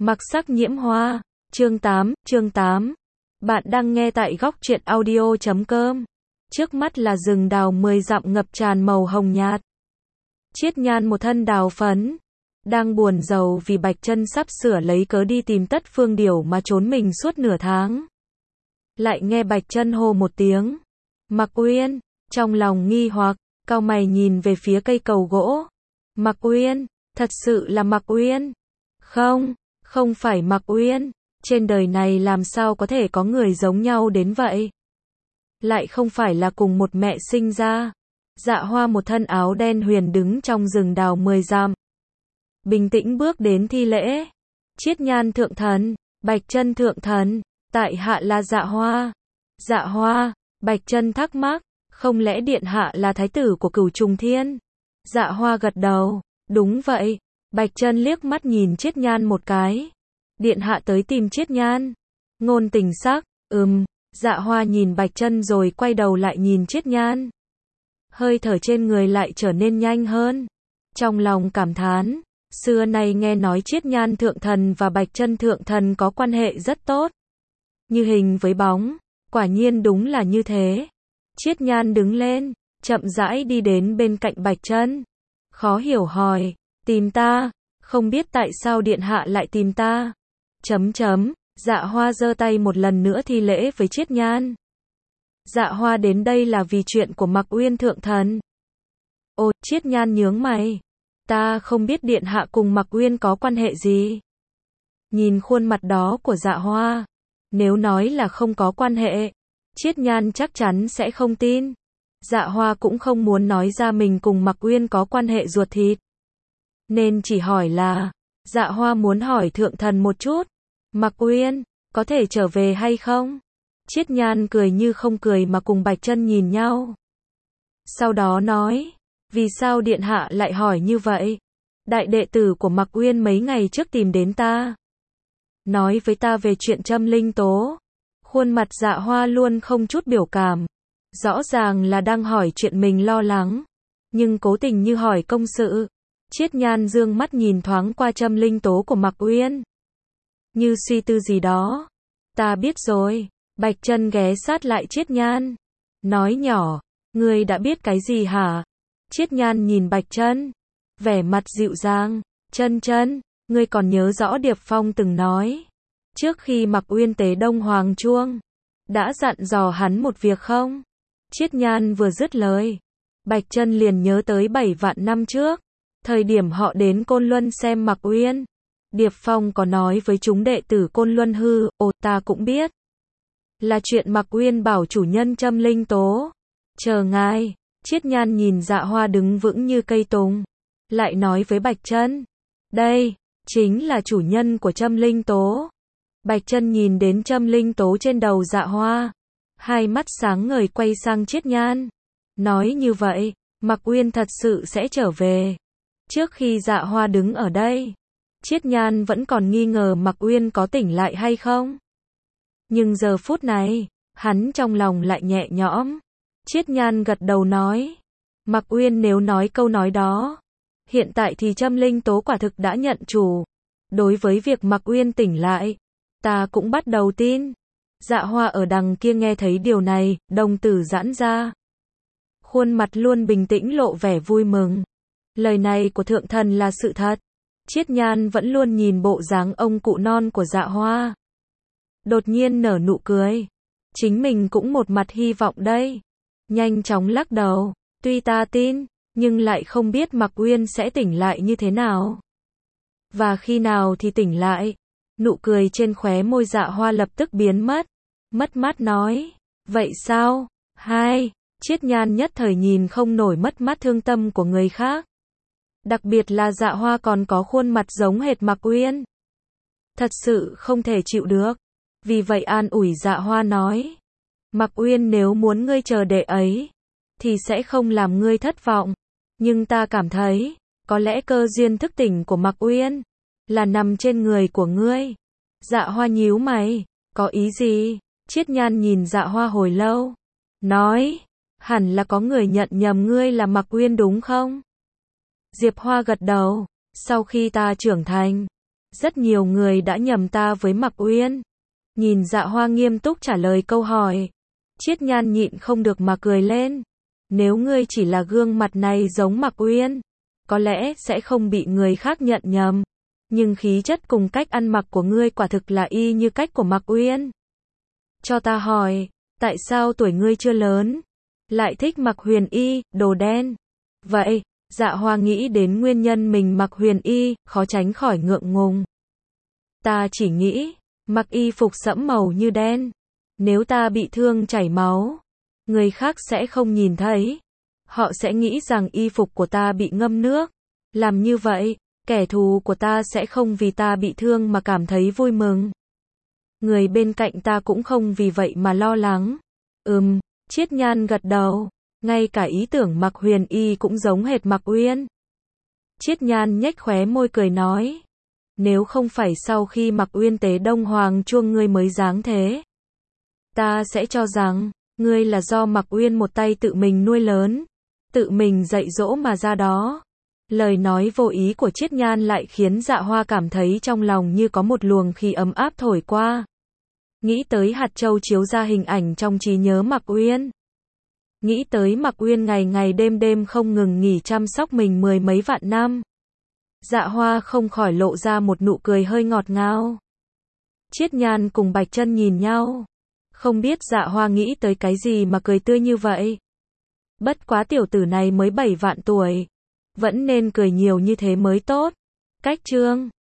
Mặc sắc nhiễm hoa, chương 8. Bạn đang nghe tại góc truyện audio.com. Trước mắt là rừng đào 10 dặm ngập tràn màu hồng nhạt. Chiết Nhan một thân đào phấn, đang buồn rầu vì Bạch Chân sắp sửa lấy cớ đi tìm Tất Phương Điểu mà trốn mình suốt nửa tháng. Lại nghe Bạch Chân hô một tiếng, Mặc Uyên, trong lòng nghi hoặc, cau mày nhìn về phía cây cầu gỗ. Mặc Uyên, thật sự là Mặc Uyên? Không phải Mặc Uyên, trên đời này làm sao có thể có người giống nhau đến vậy? Lại không phải là cùng một mẹ sinh ra. Dạ Hoa một thân áo đen huyền đứng trong rừng đào 10 dặm. Bình tĩnh bước đến thi lễ. Chiết Nhan thượng thần, Bạch Chân thượng thần, tại hạ là Dạ Hoa. Dạ Hoa, Bạch Chân thắc mắc, không lẽ điện hạ là thái tử của Cửu Trùng Thiên? Dạ Hoa gật đầu, đúng vậy. Bạch Chân liếc mắt nhìn Chiết Nhan một cái. Điện hạ tới tìm Chiết Nhan. Ngôn Tình sắc, Dạ Hoa nhìn Bạch Chân rồi quay đầu lại nhìn Chiết Nhan. Hơi thở trên người lại trở nên nhanh hơn. Trong lòng cảm thán, xưa nay nghe nói Chiết Nhan thượng thần và Bạch Chân thượng thần có quan hệ rất tốt. Như hình với bóng, quả nhiên đúng là như thế. Chiết Nhan đứng lên, chậm rãi đi đến bên cạnh Bạch Chân. Khó hiểu hỏi, tìm ta, không biết tại sao điện hạ lại tìm ta. Dạ Hoa giơ tay một lần nữa thi lễ với Chiết Nhan. Dạ Hoa đến đây là vì chuyện của Mặc Uyên thượng thần. Ồ, Chiết Nhan nhướng mày. Ta không biết điện hạ cùng Mặc Uyên có quan hệ gì. Nhìn khuôn mặt đó của Dạ Hoa, nếu nói là không có quan hệ, Chiết Nhan chắc chắn sẽ không tin. Dạ Hoa cũng không muốn nói ra mình cùng Mặc Uyên có quan hệ ruột thịt, nên chỉ hỏi là, Dạ Hoa muốn hỏi thượng thần một chút, Mặc Uyên, có thể trở về hay không? Chiết Nhan cười như không cười mà cùng Bạch Chân nhìn nhau. Sau đó nói, vì sao điện hạ lại hỏi như vậy? Đại đệ tử của Mặc Uyên mấy ngày trước tìm đến ta, nói với ta về chuyện Châm Linh Tố. Khuôn mặt Dạ Hoa luôn không chút biểu cảm, rõ ràng là đang hỏi chuyện mình lo lắng, nhưng cố tình như hỏi công sự. Chiết Nhan dương mắt nhìn thoáng qua Châm Linh Tố của Mặc Uyên, như suy tư gì đó. Ta biết rồi. Bạch Chân ghé sát lại Chiết Nhan, nói nhỏ, ngươi đã biết cái gì hả? Chiết Nhan nhìn Bạch Chân, vẻ mặt dịu dàng, Chân, ngươi còn nhớ rõ Điệp Phong từng nói, trước khi Mặc Uyên tế Đông Hoàng Chuông, đã dặn dò hắn một việc không? Chiết Nhan vừa dứt lời, Bạch Chân liền nhớ tới 7 vạn năm trước, thời điểm họ đến Côn Luân xem Mặc Uyên, Điệp Phong có nói với chúng đệ tử Côn Luân hư, ta cũng biết. Là chuyện Mặc Uyên bảo chủ nhân Châm Linh Tố. Chờ ngài. Chiết Nhan nhìn Dạ Hoa đứng vững như cây tùng, lại nói với Bạch Chân, đây, chính là chủ nhân của Châm Linh Tố. Bạch Chân nhìn đến Châm Linh Tố trên đầu Dạ Hoa, hai mắt sáng ngời quay sang Chiết Nhan, nói như vậy, Mặc Uyên thật sự sẽ trở về. Trước khi Dạ Hoa đứng ở đây, Chiết Nhan vẫn còn nghi ngờ Mặc Uyên có tỉnh lại hay không. Nhưng giờ phút này, hắn trong lòng lại nhẹ nhõm. Chiết Nhan gật đầu nói, Mặc Uyên nếu nói câu nói đó, hiện tại thì Châm Linh Tố quả thực đã nhận chủ. Đối với việc Mặc Uyên tỉnh lại, ta cũng bắt đầu tin. Dạ Hoa ở đằng kia nghe thấy điều này, đồng tử giãn ra, khuôn mặt luôn bình tĩnh lộ vẻ vui mừng. Lời này của thượng thần là sự thật. Chiết Nhan vẫn luôn nhìn bộ dáng ông cụ non của Dạ Hoa, đột nhiên nở nụ cười. Chính mình cũng một mặt hy vọng đây. Nhanh chóng lắc đầu, tuy ta tin, nhưng lại không biết Mặc Uyên sẽ tỉnh lại như thế nào. Và khi nào thì tỉnh lại. Nụ cười trên khóe môi Dạ Hoa lập tức biến mất. Mất mát nói, vậy sao? Chiết Nhan nhất thời nhìn không nổi mất mát thương tâm của người khác. Đặc biệt là Dạ Hoa còn có khuôn mặt giống hệt Mặc Uyên. Thật sự không thể chịu được. Vì vậy an ủi Dạ Hoa nói, Mặc Uyên nếu muốn ngươi chờ đệ ấy, thì sẽ không làm ngươi thất vọng. Nhưng ta cảm thấy, có lẽ cơ duyên thức tỉnh của Mặc Uyên là nằm trên người của ngươi. Dạ Hoa nhíu mày, có ý gì? Chiết Nhan nhìn Dạ Hoa hồi lâu, nói, hẳn là có người nhận nhầm ngươi là Mặc Uyên đúng không? Diệp Hoa gật đầu, sau khi ta trưởng thành, Rất nhiều người đã nhầm ta với Mạc Uyên. Nhìn Dạ Hoa nghiêm túc trả lời câu hỏi. Chiết Nhan nhịn không được mà cười lên. Nếu ngươi chỉ là gương mặt này giống Mạc Uyên, có lẽ sẽ không bị người khác nhận nhầm. Nhưng khí chất cùng cách ăn mặc của ngươi quả thực là y như cách của Mạc Uyên. Cho ta hỏi, tại sao tuổi ngươi chưa lớn, lại thích mặc huyền y, đồ đen? Vậy, Dạ Hoa nghĩ đến nguyên nhân mình mặc huyền y, khó tránh khỏi ngượng ngùng. Ta chỉ nghĩ, mặc y phục sẫm màu như đen, nếu ta bị thương chảy máu, người khác sẽ không nhìn thấy. Họ sẽ nghĩ rằng y phục của ta bị ngâm nước. Làm như vậy, kẻ thù của ta sẽ không vì ta bị thương mà cảm thấy vui mừng. Người bên cạnh ta cũng không vì vậy mà lo lắng. Chiết Nhan gật đầu. Ngay cả ý tưởng mặc huyền y cũng giống hệt Mạc Uyên. Chiết Nhan nhếch khóe môi cười nói. Nếu không phải sau khi Mạc Uyên tế Đông Hoàng chuông ngươi mới dáng thế, ta sẽ cho rằng, ngươi là do Mạc Uyên một tay tự mình nuôi lớn, tự mình dạy dỗ mà ra đó. Lời nói vô ý của Chiết Nhan lại khiến Dạ Hoa cảm thấy trong lòng như có một luồng khí ấm áp thổi qua. Nghĩ tới hạt châu chiếu ra hình ảnh trong trí nhớ Mạc Uyên. Nghĩ tới Mạc Uyên ngày ngày đêm đêm không ngừng nghỉ chăm sóc mình 10 mấy vạn năm. Dạ Hoa không khỏi lộ ra một nụ cười hơi ngọt ngào. Chiết Nhan cùng Bạch Chân nhìn nhau. Không biết Dạ Hoa nghĩ tới cái gì mà cười tươi như vậy. Bất quá tiểu tử này mới 7 vạn tuổi. Vẫn nên cười nhiều như thế mới tốt. Cách chương